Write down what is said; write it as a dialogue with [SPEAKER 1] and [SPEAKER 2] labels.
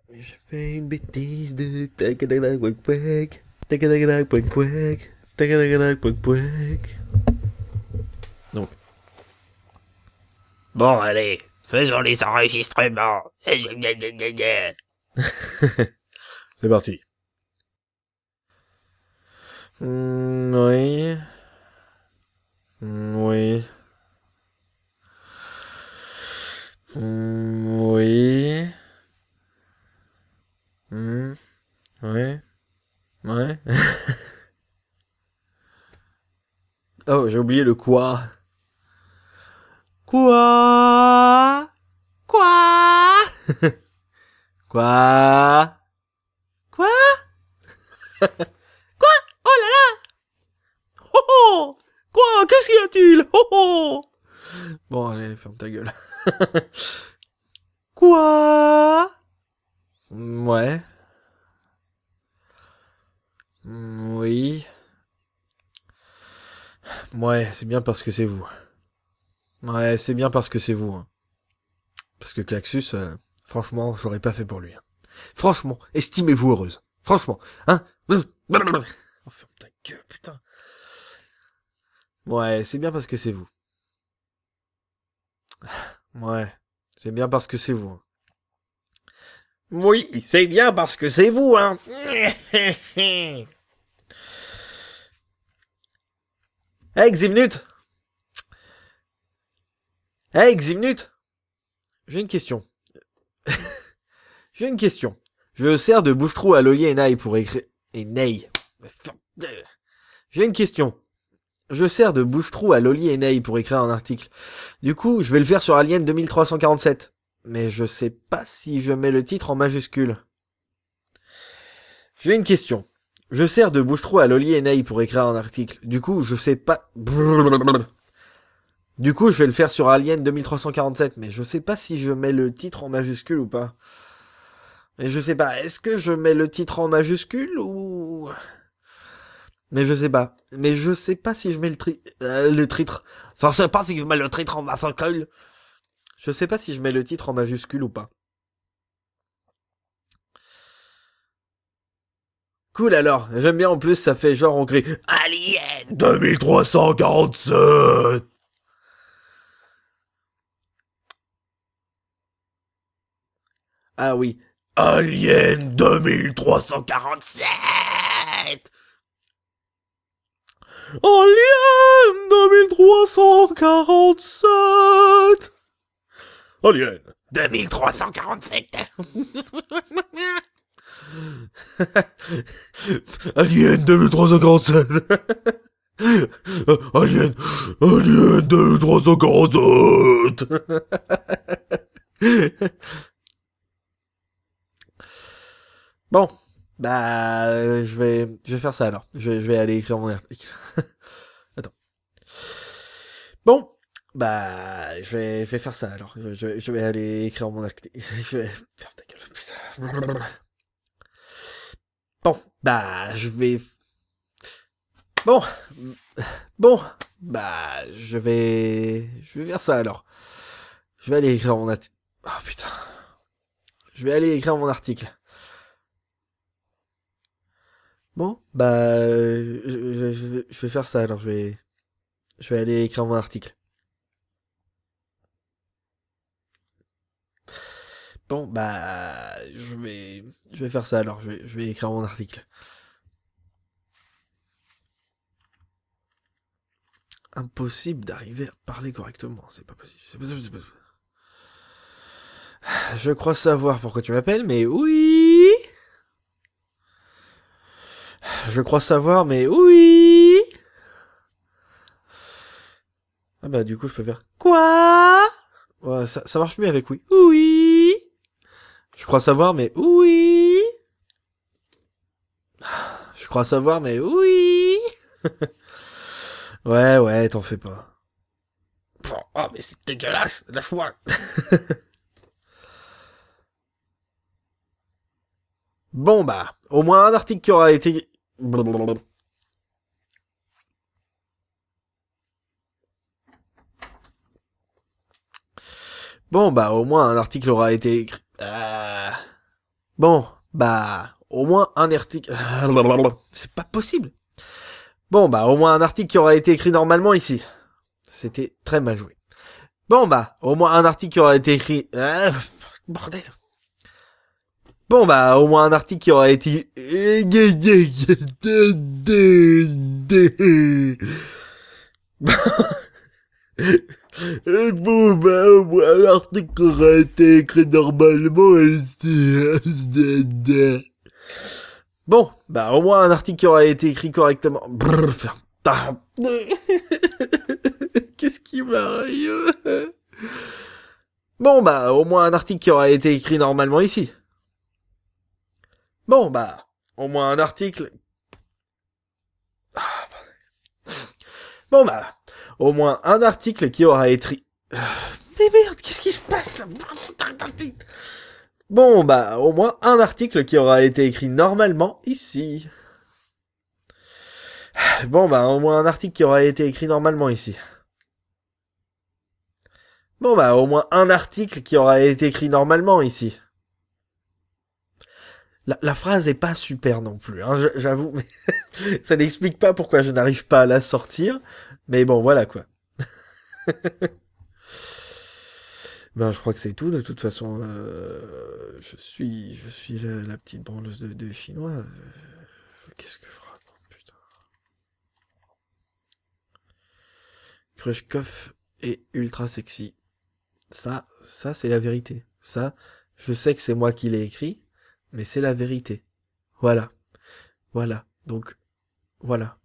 [SPEAKER 1] Je fais une bêtise de tagadagdag pouic pouic, tagadagdag pouic pouic, tagadagdag pouic pouic. Donc.
[SPEAKER 2] Bon, allez, faisons les enregistrements.
[SPEAKER 1] C'est parti. Oui. Oui. Oui. Ouais. Ouais. Oh, j'ai oublié le quoi. Quoi? Quoi? Quoi? Quoi? Oh là là! Oh oh! Quoi? Qu'est-ce qu'y a-t-il? Oh oh! Bon, allez, ferme ta gueule. Quoi? Ouais. Oui. Ouais, c'est bien parce que c'est vous. Ouais, c'est bien parce que c'est vous. Hein. Parce que Klaxus, franchement, j'aurais pas fait pour lui. Hein. Franchement, estimez-vous heureuse. Franchement, hein? Oh, ferme ta gueule, putain. Ouais, c'est bien parce que c'est vous. Ouais, c'est bien parce que c'est vous. Hein. Oui, c'est bien parce que c'est vous, hein. Hey, Ximnut. Hey, Ximnut. J'ai une question. J'ai une question. Je sers de bouche-trou à Loli et Ney pour écrire... Et Ney. J'ai une question. Je sers de bouche-trou à Loli et Ney pour écrire un article. Du coup, je vais le faire sur Alien 2347. Mais je sais pas si je mets le titre en majuscule. J'ai une question. Je sers de bouche-trou à Loli et Ney pour écrire un article. Du coup, je sais pas... Du coup, je vais le faire sur Alien 2347, mais je sais pas si je mets le titre en majuscule ou pas. Mais je sais pas, est-ce que je mets le titre en majuscule ou... Mais je sais pas. Mais je sais pas si je mets le titre. Enfin, je sais pas si je mets le titre en majuscule. Je sais pas si je mets le titre en majuscule ou pas. Cool alors, j'aime bien en plus, ça fait genre on crie
[SPEAKER 2] Alien
[SPEAKER 1] 2347. Ah oui, Alien 2347. Alien 2347. Alien
[SPEAKER 2] 2347.
[SPEAKER 1] Alien 2347. Alien 2347. Bon, bah je vais faire ça alors. Je vais aller écrire mon article. Attends. Bon, bah je vais faire ça alors. Je vais aller écrire mon article. Je vais faire ta gueule. Putain. Bon, bah bon, bon, bah je vais faire ça alors. Je vais aller écrire mon article. Oh putain. Je vais aller écrire mon article. Bon, bah je vais faire ça alors. Je vais aller écrire mon article. Bon, bah je vais faire ça alors. Je vais écrire mon article. Impossible d'arriver à parler correctement. C'est pas possible. C'est pas possible. C'est pas possible. Je crois savoir pourquoi tu m'appelles, mais oui. Je crois savoir, mais oui. Ah bah du coup je peux faire quoi. Ouais, ça marche mieux avec oui. Oui. Je crois savoir, mais oui. Je crois savoir, mais oui. Ouais, ouais, t'en fais pas.
[SPEAKER 2] Oh, mais c'est dégueulasse, lâche-moi.
[SPEAKER 1] Bon bah, au moins un article qui aura été... Bon bah, au moins un article aura été écrit... Bon, bah, au moins un article... C'est pas possible. Bon, bah, au moins un article qui aura été écrit normalement ici. C'était très mal joué. Bon, bah, au moins un article qui aura été écrit... bordel. Bon, bah, au moins un article qui aura été... Bon, bah, au moins un article qui aura été écrit normalement ici. Bon, bah, au moins un article qui aura été écrit correctement. Qu'est-ce qui m'arrive? Bon, bah, au moins un article qui aura été écrit normalement ici. Bon, bah, au moins un article... Bon, bah, au moins un article qui aura été... Mais merde, qu'est-ce qui se passe là? Bon, bah, au moins un article qui aura été écrit normalement ici. Bon, bah, au moins un article qui aura été écrit normalement ici. Bon, bah, au moins un article qui aura été écrit normalement ici. La phrase est pas super non plus, hein, j'avoue, mais ça n'explique pas pourquoi je n'arrive pas à la sortir, mais bon, voilà quoi. Ben, je crois que c'est tout, de toute façon, je suis la petite branleuse de chinois, qu'est-ce que je raconte, putain. Krushkov est ultra sexy. Ça c'est la vérité. Ça, je sais que c'est moi qui l'ai écrit, mais c'est la vérité. Voilà. Voilà. Donc, voilà.